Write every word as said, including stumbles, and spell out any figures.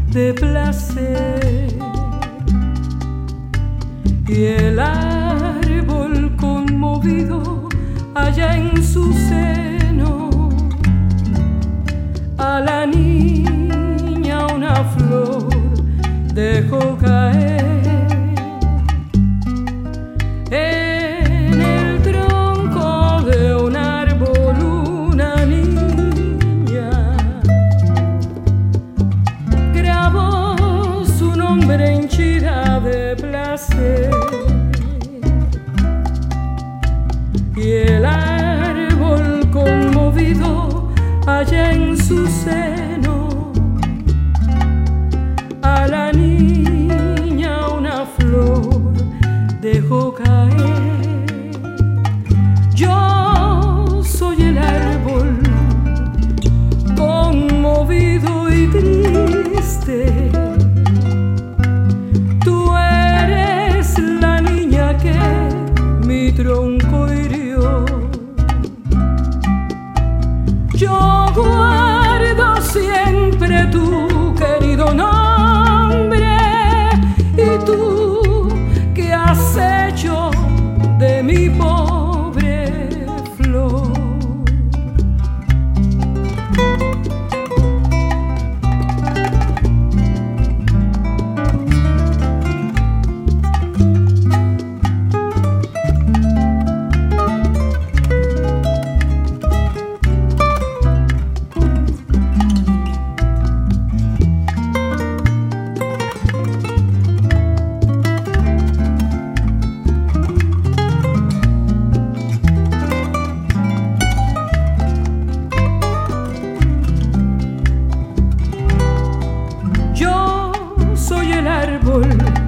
de placer. Y el árbol conmovido allá en su seno, a la niña una flor dejó caer. En el tronco de un árbol una niña grabó su nombre henchida de placer. Y el árbol conmovido allá en su seno, a la niña una flor dejó caer. Yo soy el árbol conmovido y triste. Tú eres la niña que mi tronco hirió. Yo guardo siempre tu querido nombre. ¿Y tú qué has hecho de mi pobre flor? Soy el árbol